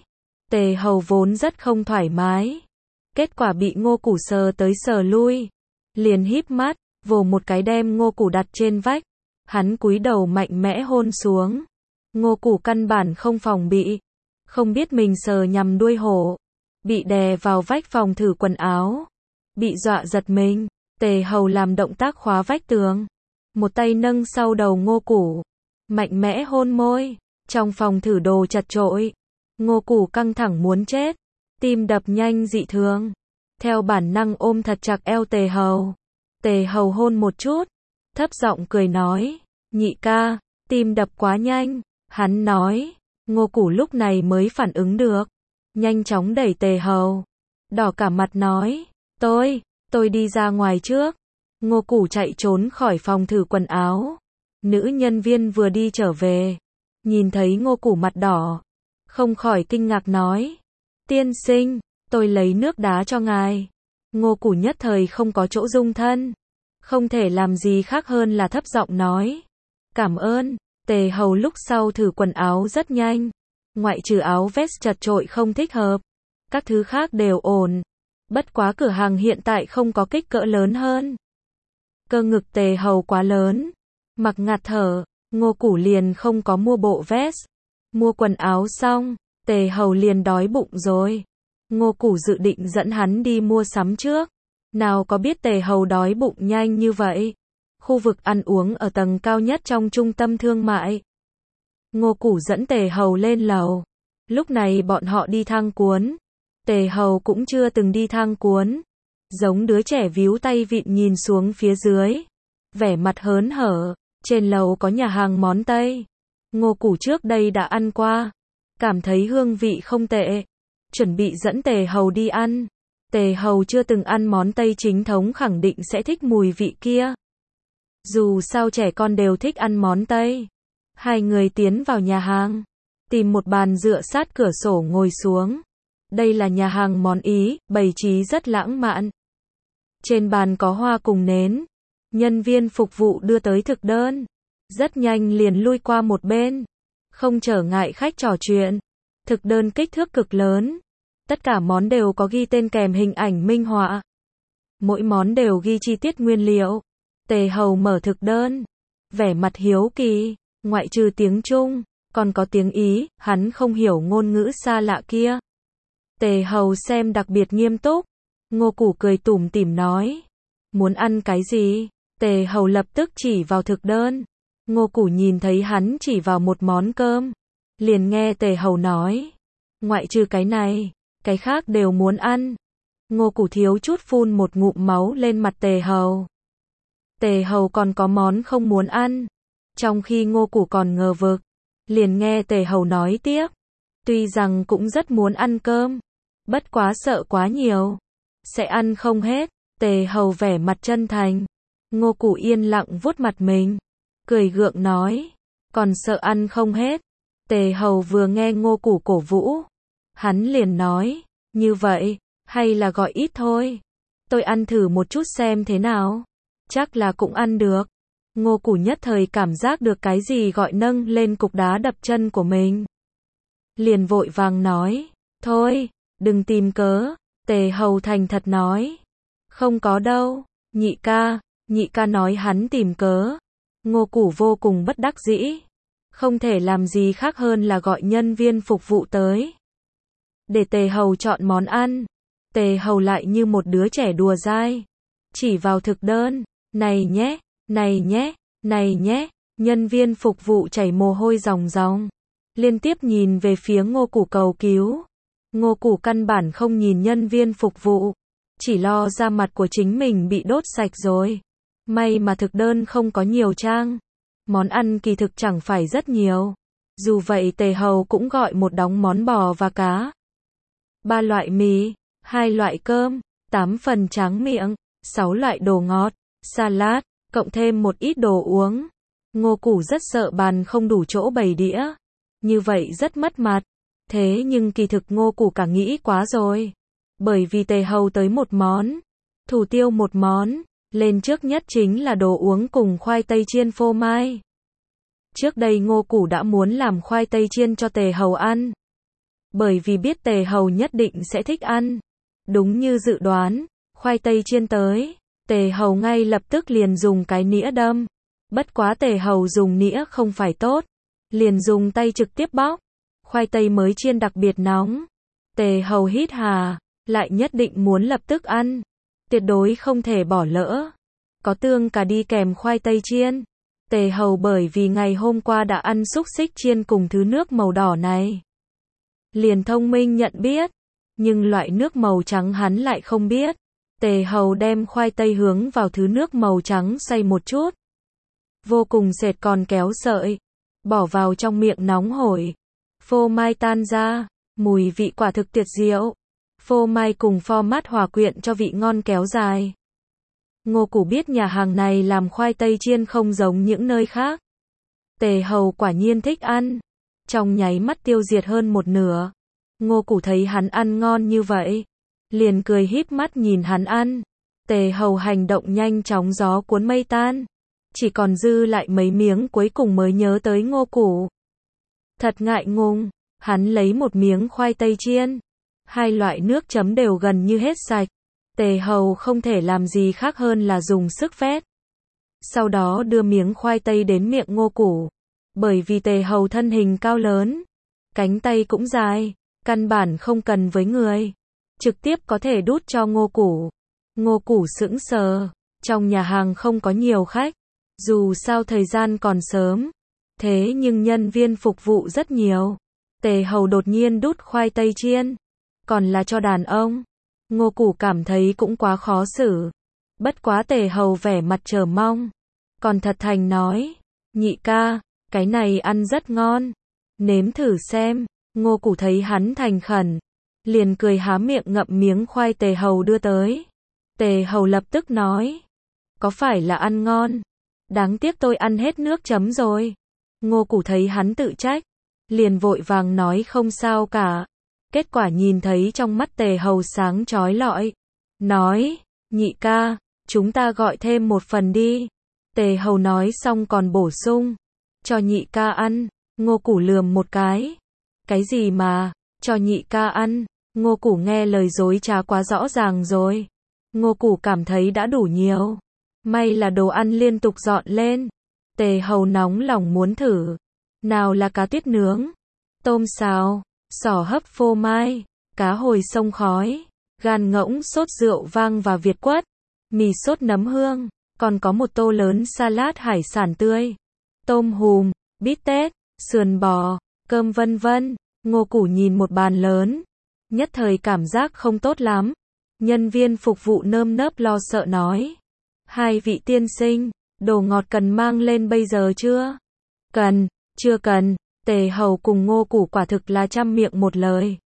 Tề Hầu vốn rất không thoải mái. Kết quả bị Ngô Củ sờ tới sờ lui. Liền híp mắt, vồ một cái đem Ngô Củ đặt trên vách. Hắn cúi đầu mạnh mẽ hôn xuống. Ngô Củ căn bản không phòng bị. Không biết mình sờ nhầm đuôi hổ. Bị đè vào vách phòng thử quần áo. Bị dọa giật mình. Tề Hầu làm động tác khóa vách tường. Một tay nâng sau đầu Ngô Củ. Mạnh mẽ hôn môi. Trong phòng thử đồ chật chội. Ngô Củ căng thẳng muốn chết. Tim đập nhanh dị thường. Theo bản năng ôm thật chặt eo Tề Hầu. Tề Hầu hôn một chút. Thấp giọng cười nói. Nhị ca, tim đập quá nhanh. Hắn nói. Ngô Củ lúc này mới phản ứng được. Nhanh chóng đẩy Tề Hầu. Đỏ cả mặt nói. Tôi, tôi đi ra ngoài trước. Ngô Củ chạy trốn khỏi phòng thử quần áo. Nữ nhân viên vừa đi trở về. Nhìn thấy Ngô Củ mặt đỏ. Không khỏi kinh ngạc nói. Tiên sinh, tôi lấy nước đá cho ngài. Ngô Củ nhất thời không có chỗ dung thân. Không thể làm gì khác hơn là thấp giọng nói. Cảm ơn. Tề Hầu lúc sau thử quần áo rất nhanh. Ngoại trừ áo vest chật chội không thích hợp. Các thứ khác đều ổn. Bất quá cửa hàng hiện tại không có kích cỡ lớn hơn. Cơ ngực Tề Hầu quá lớn. Mặc ngạt thở. Ngô Củ liền không có mua bộ vest. Mua quần áo xong. Tề Hầu liền đói bụng rồi. Ngô Củ dự định dẫn hắn đi mua sắm trước. Nào có biết Tề Hầu đói bụng nhanh như vậy. Khu vực ăn uống ở tầng cao nhất trong trung tâm thương mại. Ngô Củ dẫn Tề Hầu lên lầu. Lúc này bọn họ đi thang cuốn. Tề Hầu cũng chưa từng đi thang cuốn. Giống đứa trẻ víu tay vịn nhìn xuống phía dưới. Vẻ mặt hớn hở. Trên lầu có nhà hàng món Tây. Ngô Củ trước đây đã ăn qua. Cảm thấy hương vị không tệ. Chuẩn bị dẫn Tề Hầu đi ăn. Tề Hầu chưa từng ăn món Tây chính thống khẳng định sẽ thích mùi vị kia. Dù sao trẻ con đều thích ăn món Tây. Hai người tiến vào nhà hàng. Tìm một bàn dựa sát cửa sổ ngồi xuống. Đây là nhà hàng món Ý, bày trí rất lãng mạn. Trên bàn có hoa cùng nến. Nhân viên phục vụ đưa tới thực đơn. Rất nhanh liền lui qua một bên. Không trở ngại khách trò chuyện. Thực đơn kích thước cực lớn. Tất cả món đều có ghi tên kèm hình ảnh minh họa. Mỗi món đều ghi chi tiết nguyên liệu. Tề Hầu mở thực đơn. Vẻ mặt hiếu kỳ. Ngoại trừ tiếng Trung, còn có tiếng Ý, hắn không hiểu ngôn ngữ xa lạ kia. Tề Hầu xem đặc biệt nghiêm túc. Ngô Củ cười tủm tỉm nói. Muốn ăn cái gì? Tề Hầu lập tức chỉ vào thực đơn. Ngô Củ nhìn thấy hắn chỉ vào một món cơm. Liền nghe Tề Hầu nói. Ngoại trừ cái này, cái khác đều muốn ăn. Ngô Củ thiếu chút phun một ngụm máu lên mặt Tề Hầu. Tề Hầu còn có món không muốn ăn. Trong khi Ngô Củ còn ngờ vực. Liền nghe Tề Hầu nói tiếp. Tuy rằng cũng rất muốn ăn cơm. Bất quá sợ quá nhiều. Sẽ ăn không hết. Tề Hầu vẻ mặt chân thành. Ngô Củ yên lặng vuốt mặt mình. Cười gượng nói. Còn sợ ăn không hết. Tề Hầu vừa nghe Ngô Củ cổ vũ. Hắn liền nói. Như vậy, hay là gọi ít thôi. Tôi ăn thử một chút xem thế nào. Chắc là cũng ăn được. Ngô Củ nhất thời cảm giác được cái gì gọi nâng lên cục đá đập chân của mình. Liền vội vàng nói. Thôi, đừng tìm cớ. Tề Hầu thành thật nói. Không có đâu, nhị ca. Nhị ca nói hắn tìm cớ. Ngô Củ vô cùng bất đắc dĩ. Không thể làm gì khác hơn là gọi nhân viên phục vụ tới. Để Tề Hầu chọn món ăn. Tề Hầu lại như một đứa trẻ đùa dai. Chỉ vào thực đơn. Này nhé, này nhé, này nhé. Nhân viên phục vụ chảy mồ hôi ròng ròng. Liên tiếp nhìn về phía Ngô Củ cầu cứu. Ngô Củ căn bản không nhìn nhân viên phục vụ. Chỉ lo da mặt của chính mình bị đốt sạch rồi. May mà thực đơn không có nhiều trang. Món ăn kỳ thực chẳng phải rất nhiều. Dù vậy Tề Hầu cũng gọi một đống món bò và cá. Ba loại mì, hai loại cơm, tám phần tráng miệng, sáu loại đồ ngọt, salad, cộng thêm một ít đồ uống. Ngô Củ rất sợ bàn không đủ chỗ bày đĩa. Như vậy rất mất mặt. Thế nhưng kỳ thực Ngô Củ cả nghĩ quá rồi. Bởi vì Tề Hầu tới một món, thủ tiêu một món, lên trước nhất chính là đồ uống cùng khoai tây chiên phô mai. Trước đây Ngô Củ đã muốn làm khoai tây chiên cho Tề Hầu ăn. bởi vì biết tề hầu nhất định sẽ thích ăn. Đúng như dự đoán, khoai tây chiên tới, tề hầu ngay lập tức liền dùng cái nĩa đâm. Bất quá tề hầu dùng nĩa không phải tốt, liền dùng tay trực tiếp bóc. Khoai tây mới chiên đặc biệt nóng. Tề hầu hít hà, lại nhất định muốn lập tức ăn. Tuyệt đối không thể bỏ lỡ. Có tương cà đi kèm khoai tây chiên. Tề hầu bởi vì ngày hôm qua đã ăn xúc xích chiên cùng thứ nước màu đỏ này, liền thông minh nhận biết. Nhưng loại nước màu trắng hắn lại không biết. Tề hầu đem khoai tây hướng vào thứ nước màu trắng xay một chút. Vô cùng sệt còn kéo sợi. Bỏ vào trong miệng nóng hổi. Phô mai tan ra. Mùi vị quả thực tuyệt diệu. Phô mai cùng pho mát hòa quyện cho vị ngon kéo dài. Ngô Củ biết nhà hàng này làm khoai tây chiên không giống những nơi khác. Tề hầu quả nhiên thích ăn. Trong nháy mắt tiêu diệt hơn một nửa. Ngô Củ thấy hắn ăn ngon như vậy, liền cười híp mắt nhìn hắn ăn. Tề hầu hành động nhanh chóng gió cuốn mây tan. Chỉ còn dư lại mấy miếng cuối cùng mới nhớ tới Ngô Củ. Thật ngại ngùng, hắn lấy một miếng khoai tây chiên. Hai loại nước chấm đều gần như hết sạch. Tề hầu không thể làm gì khác hơn là dùng sức vét. Sau đó đưa miếng khoai tây đến miệng Ngô Củ. Bởi vì tề hầu thân hình cao lớn, cánh tay cũng dài, căn bản không cần với người. Trực tiếp có thể đút cho Ngô Củ. Ngô Củ sững sờ. Trong nhà hàng không có nhiều khách. Dù sao thời gian còn sớm. Thế nhưng nhân viên phục vụ rất nhiều. Tề hầu đột nhiên đút khoai tây chiên. Còn là cho đàn ông. Ngô Củ cảm thấy cũng quá khó xử. Bất quá tề hầu vẻ mặt chờ mong. Còn thật thành nói. Nhị ca, cái này ăn rất ngon. Nếm thử xem. Ngô Củ thấy hắn thành khẩn. Liền cười há miệng ngậm miếng khoai tề hầu đưa tới. Tề hầu lập tức nói. Có phải là ăn ngon? Đáng tiếc tôi ăn hết nước chấm rồi. Ngô Củ thấy hắn tự trách. Liền vội vàng nói không sao cả. Kết quả nhìn thấy trong mắt tề hầu sáng chói lọi. Nói, nhị ca, chúng ta gọi thêm một phần đi. Tề hầu nói xong còn bổ sung. Cho nhị ca ăn. Ngô Củ lườm một cái. Cái gì mà, cho nhị ca ăn. Ngô Củ nghe lời dối trá quá rõ ràng rồi. Ngô Củ cảm thấy đã đủ nhiều. May là đồ ăn liên tục dọn lên. Tề hầu nóng lòng muốn thử. Nào là cá tuyết nướng, tôm xào, sò hấp phô mai, cá hồi sông khói, gan ngỗng sốt rượu vang và Việt quất, mì sốt nấm hương, còn có một tô lớn salad hải sản tươi, tôm hùm, bít tết, sườn bò, cơm vân vân. Ngô Củ nhìn một bàn lớn, nhất thời cảm giác không tốt lắm. Nhân viên phục vụ nơm nớp lo sợ nói. Hai vị tiên sinh, đồ ngọt cần mang lên bây giờ chưa? Cần, chưa cần. Tề hầu cùng Ngô Củ quả thực là trăm miệng một lời.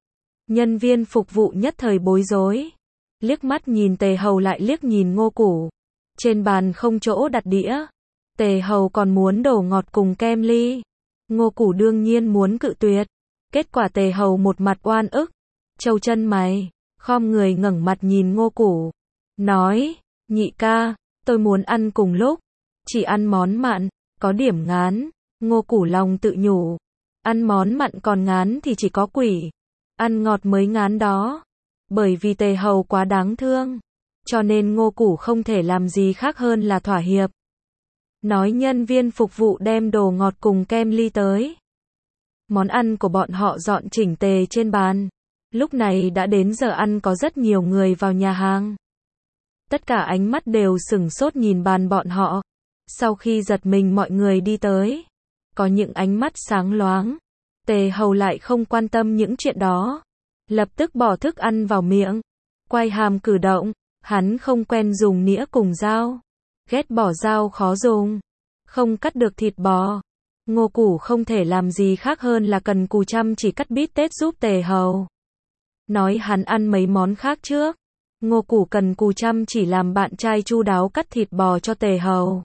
Nhân viên phục vụ nhất thời bối rối. Liếc mắt nhìn tề hầu lại liếc nhìn Ngô Củ. Trên bàn không chỗ đặt đĩa. Tề hầu còn muốn đồ ngọt cùng kem ly. Ngô Củ đương nhiên muốn cự tuyệt. Kết quả tề hầu một mặt oan ức. Trâu chân mày, khom người ngẩng mặt nhìn Ngô Củ. Nói, nhị ca, tôi muốn ăn cùng lúc. Chỉ ăn món mặn, có điểm ngán. Ngô Củ lòng tự nhủ. Ăn món mặn còn ngán thì chỉ có quỷ. Ăn ngọt mới ngán đó. Bởi vì tề hầu quá đáng thương. Cho nên Ngô Củ không thể làm gì khác hơn là thỏa hiệp. Nói nhân viên phục vụ đem đồ ngọt cùng kem ly tới. Món ăn của bọn họ dọn chỉnh tề trên bàn. Lúc này đã đến giờ ăn, có rất nhiều người vào nhà hàng. Tất cả ánh mắt đều sửng sốt nhìn bàn bọn họ. Sau khi giật mình mọi người đi tới. Có những ánh mắt sáng loáng. Tề hầu lại không quan tâm những chuyện đó. Lập tức bỏ thức ăn vào miệng. Quay hàm cử động. Hắn không quen dùng nĩa cùng dao. Ghét bỏ dao khó dùng. Không cắt được thịt bò. Ngô Củ không thể làm gì khác hơn là cần cù chăm chỉ cắt bít tết giúp tề hầu. Nói hắn ăn mấy món khác trước. Ngô Củ cần cù chăm chỉ làm bạn trai chu đáo cắt thịt bò cho tề hầu.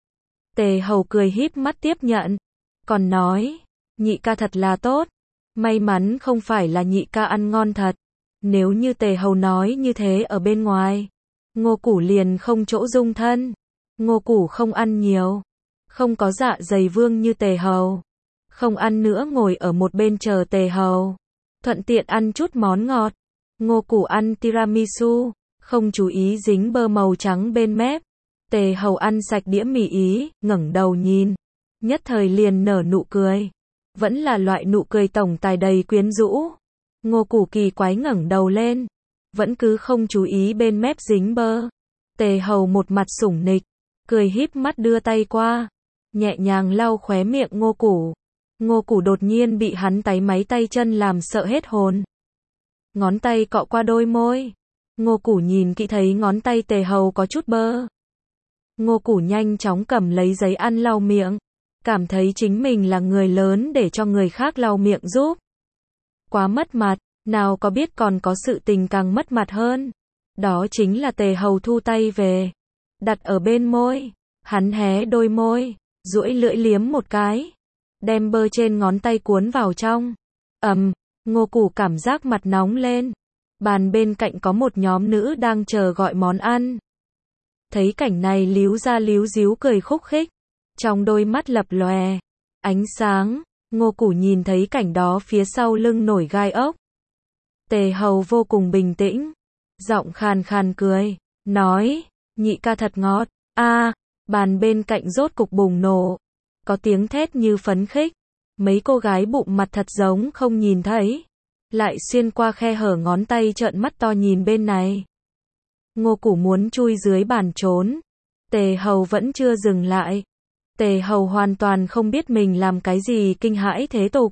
Tề hầu cười híp mắt tiếp nhận. Còn nói, nhị ca thật là tốt. May mắn không phải là nhị ca ăn ngon thật. Nếu như tề hầu nói như thế ở bên ngoài, Ngô Củ liền không chỗ dung thân. Ngô Củ không ăn nhiều. Không có dạ dày vương như tề hầu. Không ăn nữa ngồi ở một bên chờ tề hầu. thuận tiện ăn chút món ngọt. Ngô Củ ăn tiramisu, không chú ý dính bơ màu trắng bên mép. Tề Hầu ăn sạch đĩa mì Ý, ngẩng đầu nhìn, nhất thời liền nở nụ cười. Vẫn là loại nụ cười tổng tài đầy quyến rũ. Ngô Củ kỳ quái ngẩng đầu lên, vẫn cứ không chú ý bên mép dính bơ. Tề Hầu một mặt sủng nịch, cười híp mắt đưa tay qua, nhẹ nhàng lau khóe miệng Ngô Củ. Ngô Củ đột nhiên bị hắn táy máy tay chân làm sợ hết hồn. Ngón tay cọ qua đôi môi. Ngô Củ nhìn kỹ thấy ngón tay Tề Hầu có chút bơ. Ngô Củ nhanh chóng cầm lấy giấy ăn lau miệng, cảm thấy chính mình là người lớn để cho người khác lau miệng giúp. Quá mất mặt, nào có biết còn có sự tình càng mất mặt hơn. Đó chính là Tề Hầu thu tay về, đặt ở bên môi, hắn hé đôi môi, duỗi lưỡi liếm một cái, đem bơ trên ngón tay cuốn vào trong. Ầm, Ngô Củ cảm giác mặt nóng lên. Bàn bên cạnh có một nhóm nữ đang chờ gọi món ăn. Thấy cảnh này líu ra líu díu cười khúc khích, trong đôi mắt lập lòe ánh sáng. Ngô Củ nhìn thấy cảnh đó phía sau lưng nổi gai ốc. Tề Hầu vô cùng bình tĩnh, giọng khàn khàn cười, nói, nhị ca thật ngọt. A, à, bàn bên cạnh rốt cục bùng nổ, có tiếng thét như phấn khích. Mấy cô gái bụng mặt thật giống không nhìn thấy, lại xuyên qua khe hở ngón tay trợn mắt to nhìn bên này. Ngô Củ muốn chui dưới bàn trốn, Tề Hầu vẫn chưa dừng lại. Tề Hầu hoàn toàn không biết mình làm cái gì kinh hãi thế tục.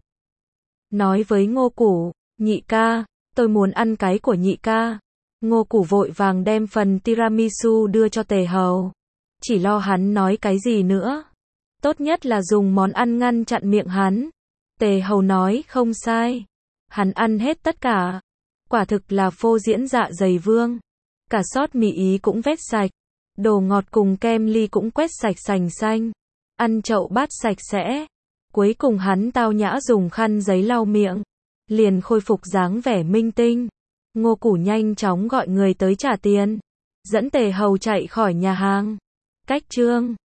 Nói với Ngô Củ, nhị ca, tôi muốn ăn cái của nhị ca. Ngô Củ vội vàng đem phần tiramisu đưa cho Tề Hầu. Chỉ lo hắn nói cái gì nữa. Tốt nhất là dùng món ăn ngăn chặn miệng hắn. Tề Hầu nói không sai. Hắn ăn hết tất cả. Quả thực là phô diễn dạ dày vương. Cả sót mì Ý cũng vét sạch. Đồ ngọt cùng kem ly cũng quét sạch sành xanh. Ăn chậu bát sạch sẽ. Cuối cùng hắn tao nhã dùng khăn giấy lau miệng. Liền khôi phục dáng vẻ minh tinh. Ngô Củ nhanh chóng gọi người tới trả tiền. Dẫn Tề Hầu chạy khỏi nhà hàng. Cách chương